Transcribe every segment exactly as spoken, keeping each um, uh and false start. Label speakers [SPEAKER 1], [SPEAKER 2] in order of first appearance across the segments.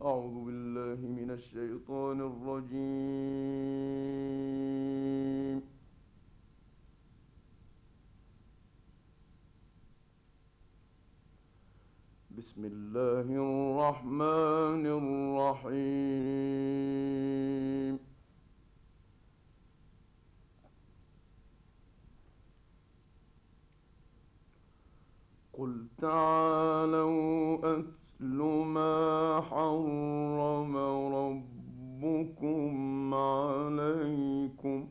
[SPEAKER 1] أعوذ بالله من الشيطان الرجيم. بسم الله الرحمن الرحيم. قل تعالوا أتل ما حرم ربكم عليكم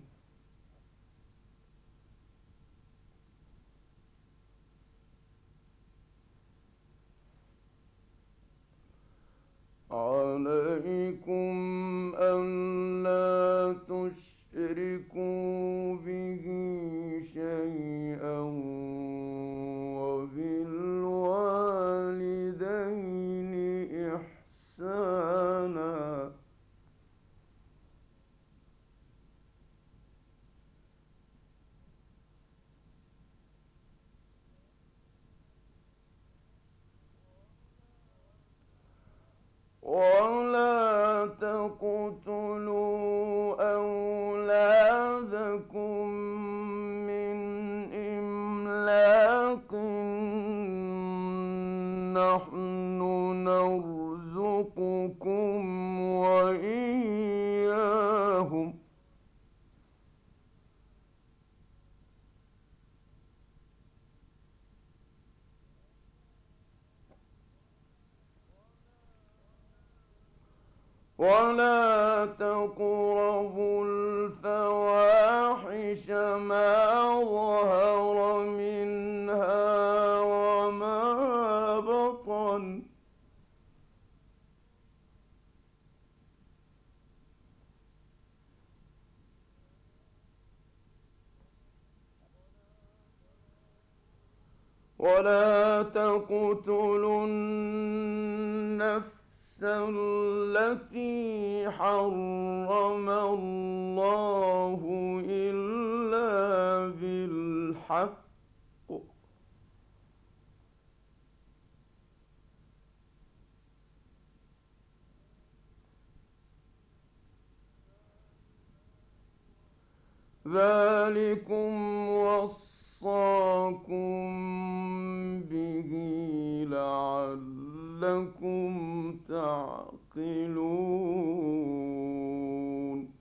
[SPEAKER 1] عليكم ألا تشركوا به شيئا وبالوالدين إحسانا ولا تقتلوا أولادكم من إملاق نحن نرزقكم وإياهم ولا تقربوا الفواحش ما ظهر منها وما بطن ولا تقتلوا النفس التي حرم الله إلا بالحق ذلكم وصاكم به لعلكم تعقلون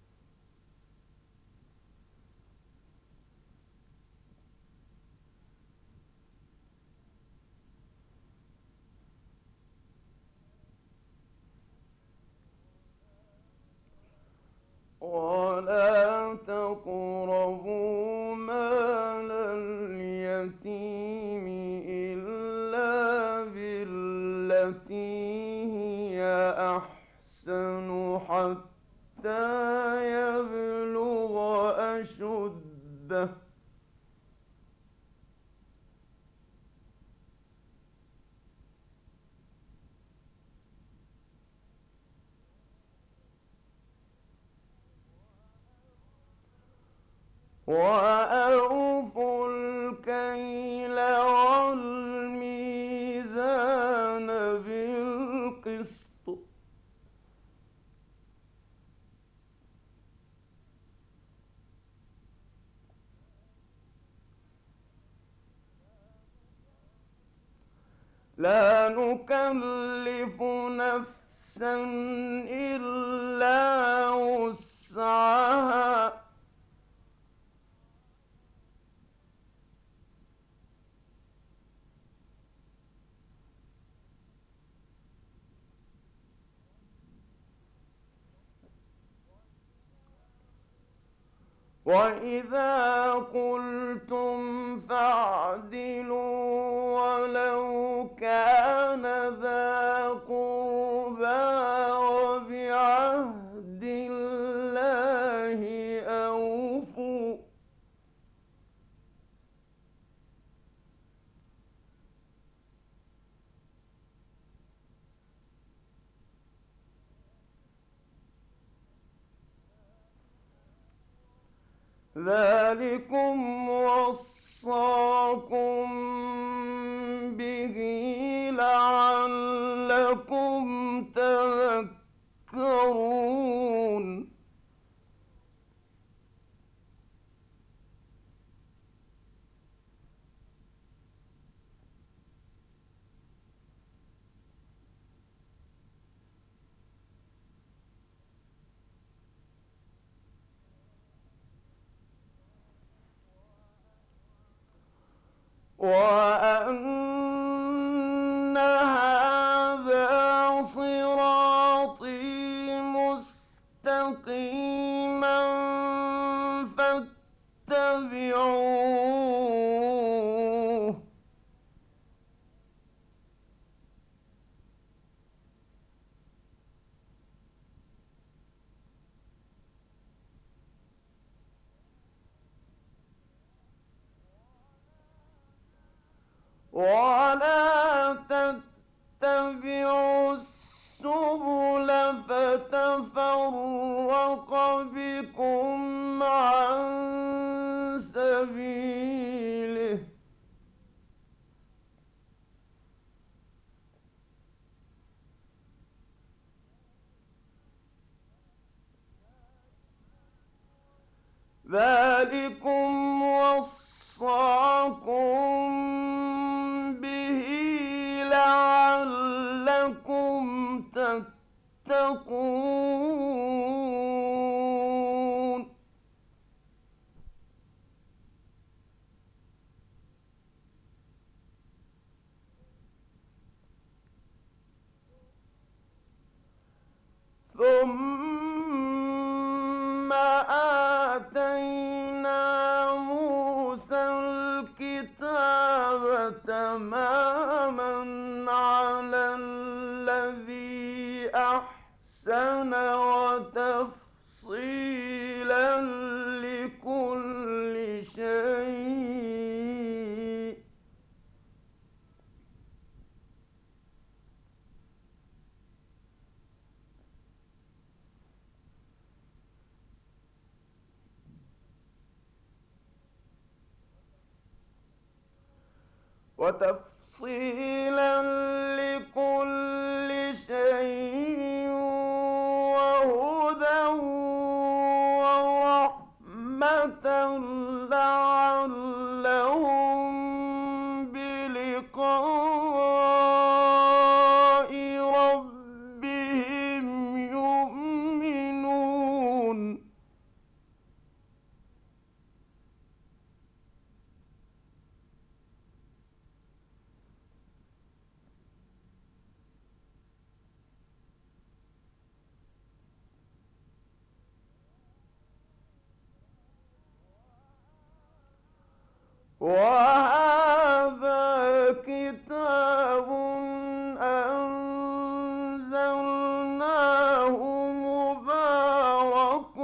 [SPEAKER 1] ولا تقربوا مال اليتيم إلا بالتي هي أحسن حتى يبلغ أشده وأوفوا الكيل والميزان بالقسط لا نكلف نفسا إلا وسعها وإذا قلتم فاعدلوا ولو كان ذا قربى وبعهد الله أوفوا ذلكم وصاكم به لعلكم تتقون وأن هذا صراطي مستقيما فاتبعوه ولا تتبعوا السبل فتفرق بكم عن سبيله ذلكم وصاكم به لعلكم تتقون ثم آتينا موسى الكتاب تماما على الذي أحسن وتفصيلا لكل شيء وتفصيلا لكل شيء وهدى ورحمة لعلهم بلقاء ربهم يؤمنون وهذا كتاب أنزلناه مبارك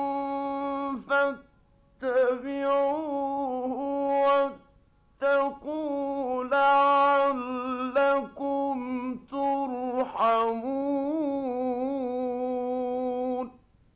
[SPEAKER 1] فاتبعوه واتقوا لعلكم ترحمون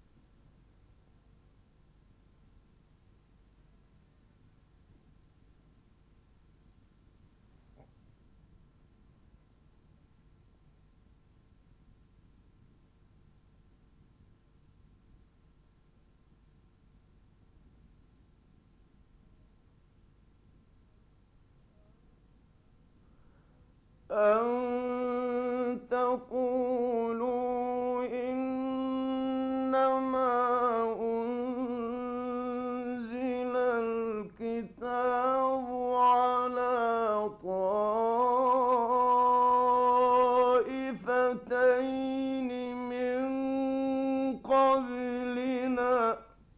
[SPEAKER 1] أن تقولوا إنما أنزل الكتاب على طائفتين من قبلنا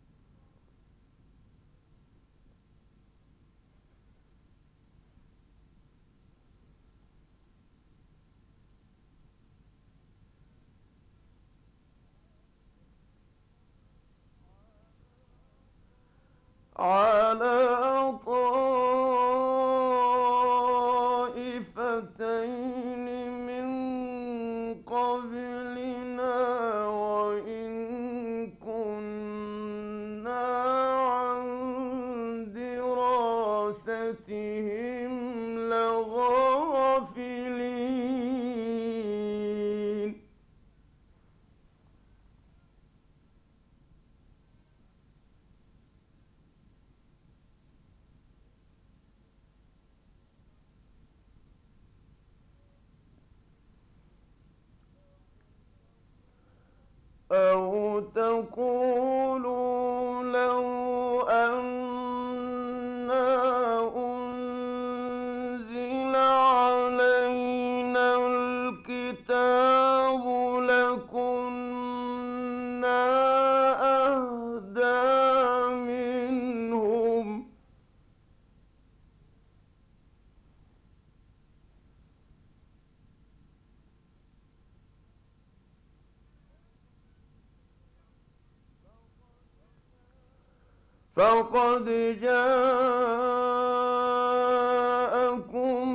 [SPEAKER 1] على طائفتين من قبلنا وإن كنا عن دراستهم لغافلين أو تقولوا لو أنا أنزل فقد جاءكم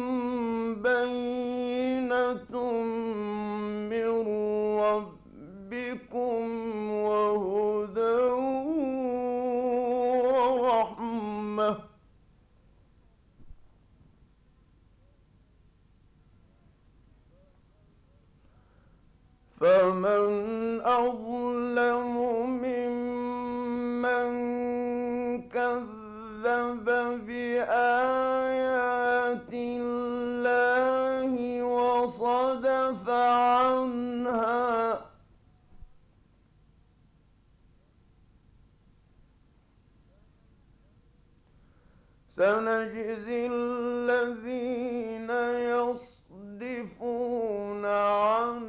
[SPEAKER 1] بينة من ربكم وهدى ورحمة. فمن أظلم ممن كذب بآيات الله وصدف عنها. سنجزي الذين يصدفون عن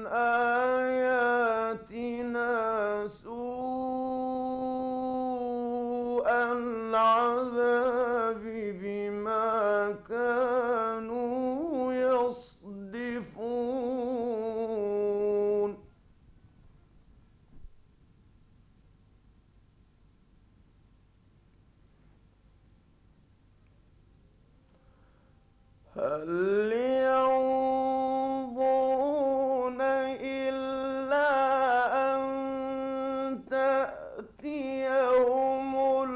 [SPEAKER 1] آياتنا سوء العذاب بما كانوا يصدفون. هل ينظرون إلا أن تأتيهم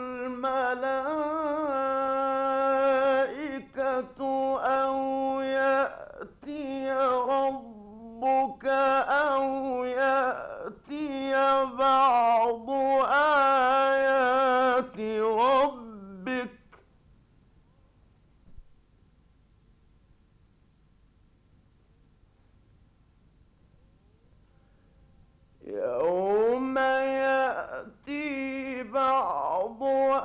[SPEAKER 1] الملائكة أو يأتي ربك أو يأتي بعض آيات ربك يوم يأتي بعض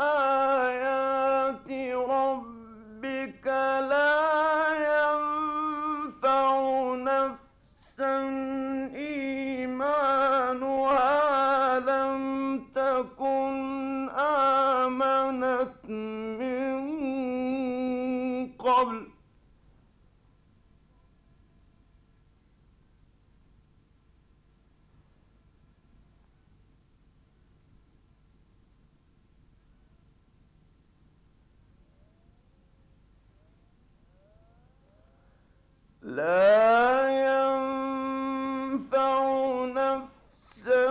[SPEAKER 1] آيات ربك لا ينفع نفسا إيمانها لم تكن آمنت من قبل لا ينفع نفسا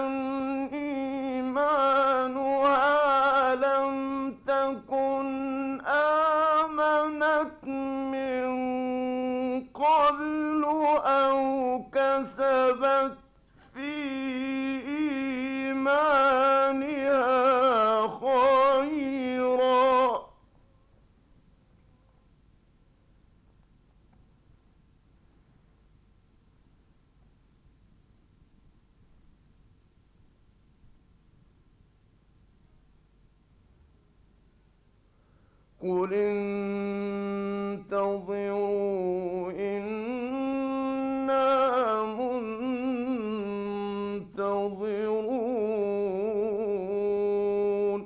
[SPEAKER 1] إيمانها لم تكن آمنت من قبل أو كسبت في إيمانها خيرا. قل انتظروا إنا منتظرون.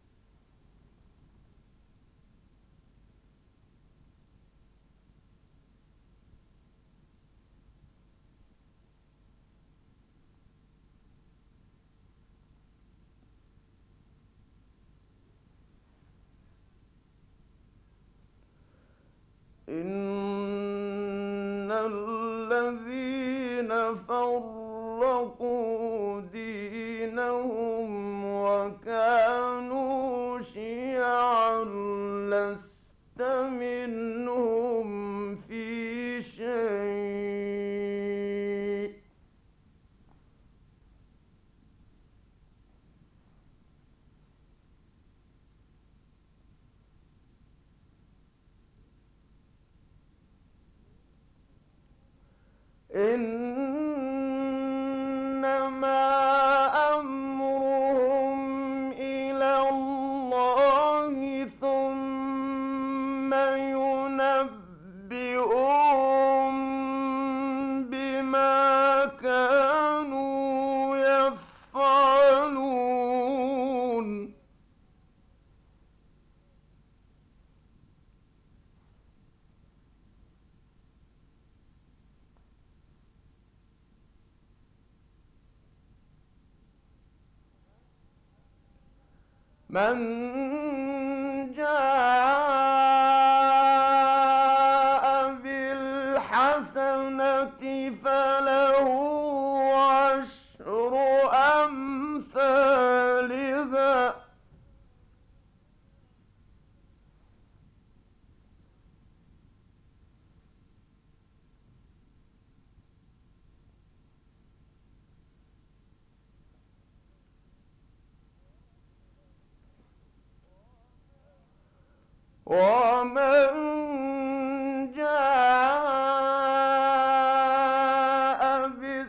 [SPEAKER 1] إن الذين فرقوا دينهم وكانوا شيعا لست منهم في شيء إنما أمرهم إلى الله ثم ينبئهم بما كانوا يفعلون. من جاء بالحسنة فله عشر أمثالها ومن جاء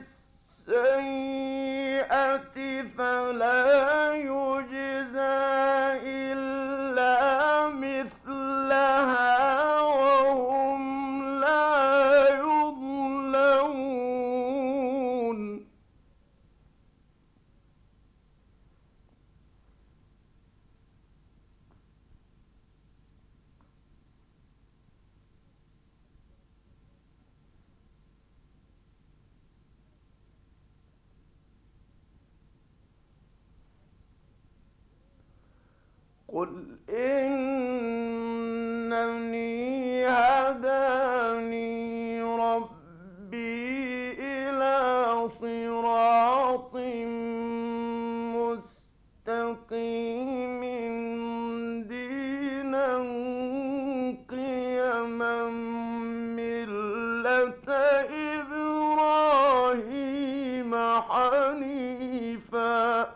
[SPEAKER 1] بالسيئة فلا يجزى إلا مثلها وهم لا يظلمون قل إنني هداني ربي إلى صراط مستقيم دينا قيما ملة إبراهيم حنيفا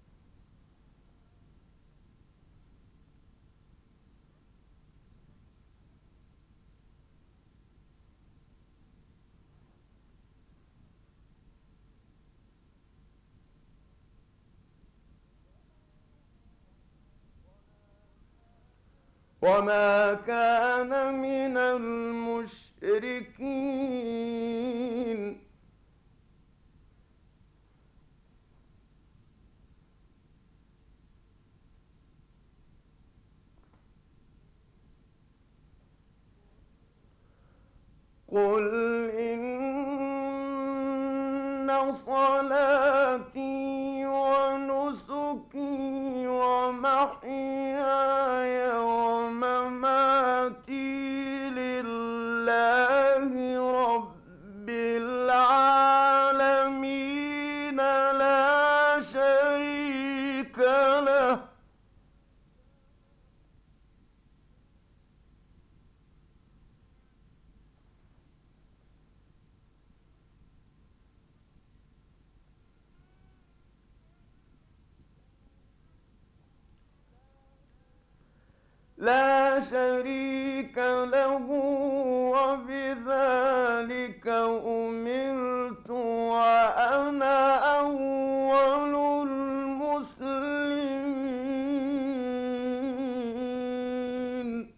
[SPEAKER 1] وما كان من المشركين قل إن صلاتي ونسكي ومحياي ومماتي لله رب العالمين لا شريك له لا شريك له وبذلك أمرت وأنا أول المسلمين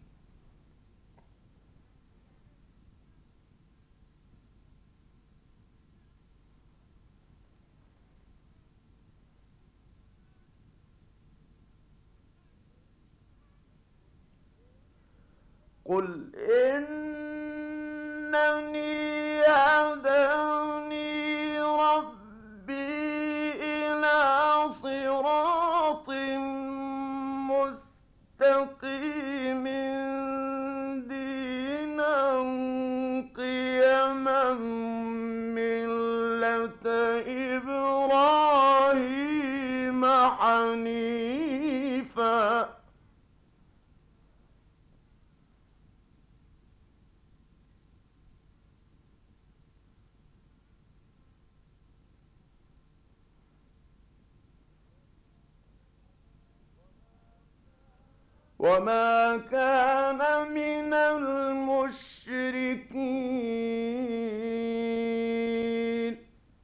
[SPEAKER 1] قل إنني هداني ربي إلى صراط مستقيم دينا قيما ملة إبراهيم حنيفا وما كان من المشركين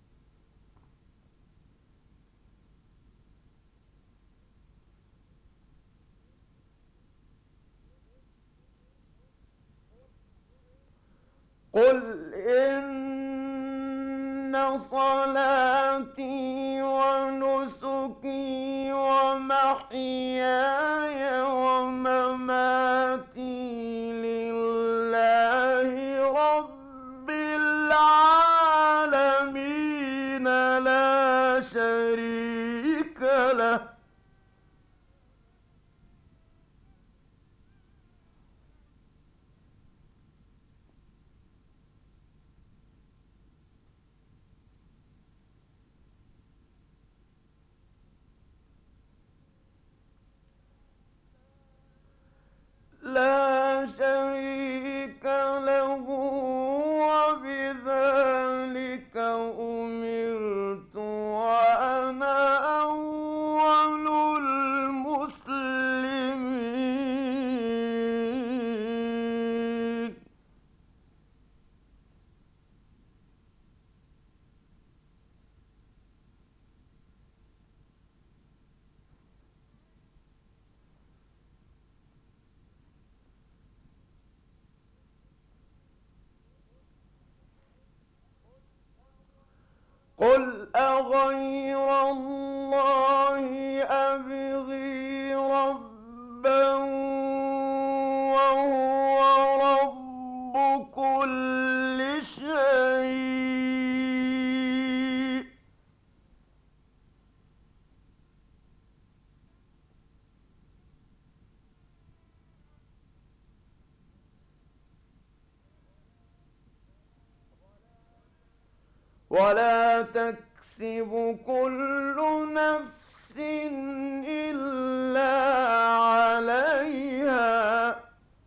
[SPEAKER 1] قل إن صلاتي ونسكي ومحياي ومماتي لله رب العالمين لا شريك له قل أغير الله أبغي ربا وهو رب كل شيء ولا تكسب كل نفس إلا عليها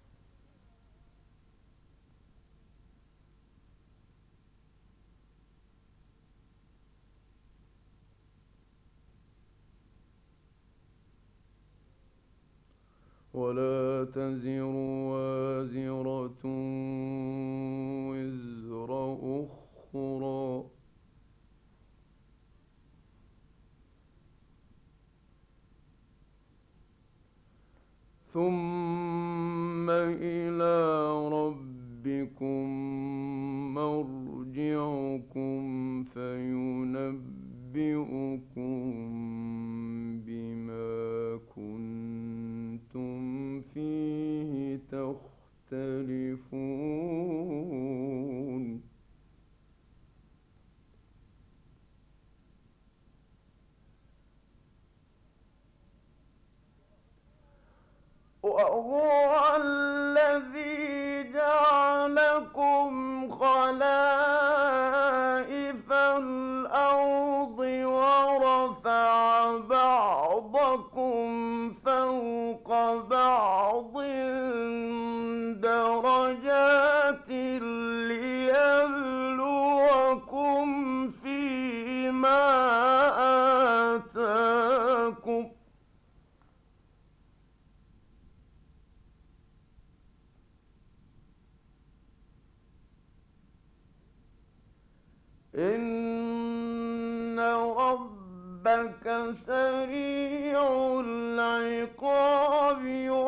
[SPEAKER 1] ولا تزر وازرة وزر أخرى ثم إلى ربكم مرجعكم فينبئكم بما كنتم فيه تختلفون وهو الذي جعلكم خلائف الأرض ورفع بعضكم فوق بعض درجات ليبلوكم فيما آتاكم إن ربك سريع العقاب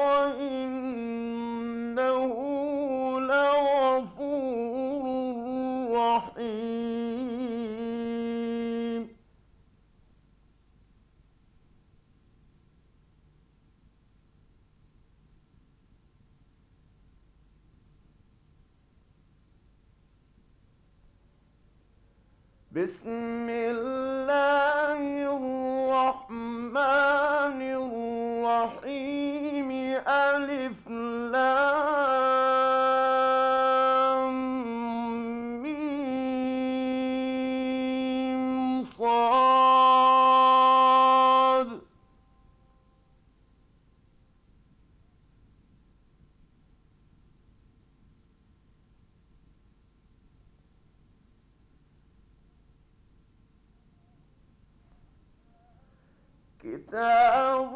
[SPEAKER 1] وإنه لغفور رحيم بسم الله الرحمن الرحيم ألف لام ميم صاد كتاب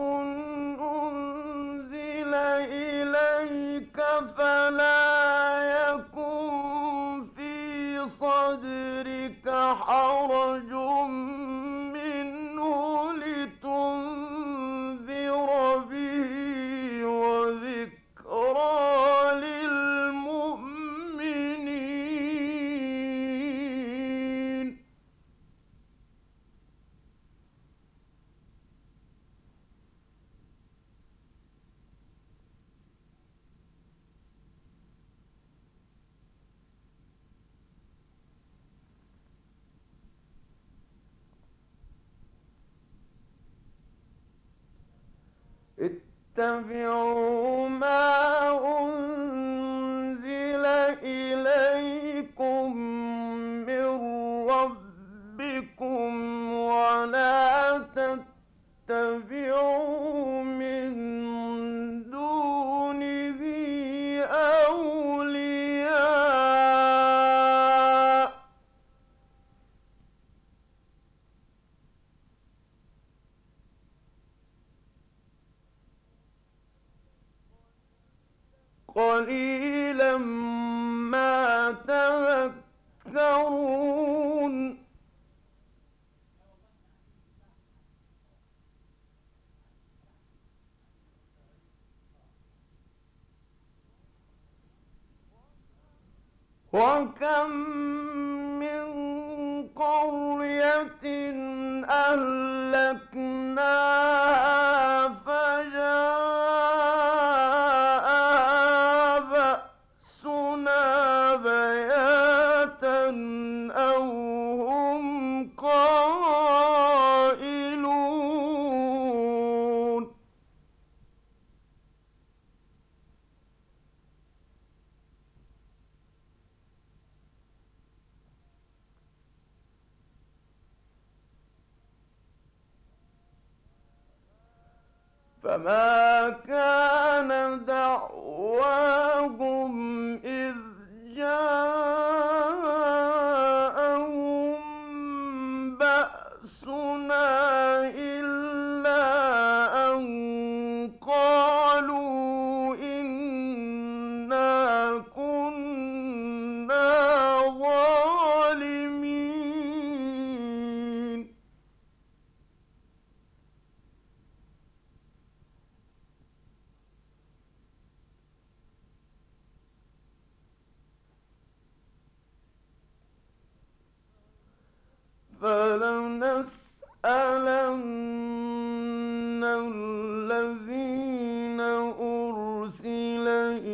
[SPEAKER 1] أنزل إليك فلا يكن في صدرك حرج منه لتنذر به وذكرى للمؤمنين اتبعوا ما أنزل إليكم من ربكم ولا تتبعوا من دونه أولياء قليلا ما تذكرون وكم من قرية أهلكناها فجاءها بأسنا بياتا أو هم قائلون فما كان دعواهم إذ جاءهم بأسنا إلا أن قالوا إنا كنا ظالمين فلنسألن الذين أرسل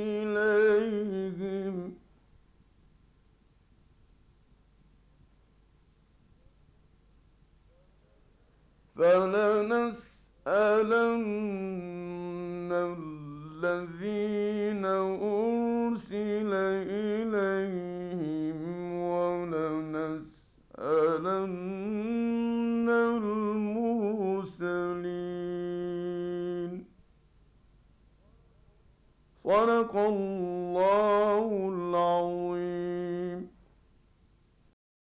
[SPEAKER 1] إليهم فلنسألن الذين أرسل إليهم ولنسألن المرسلين صدق الله العظيم.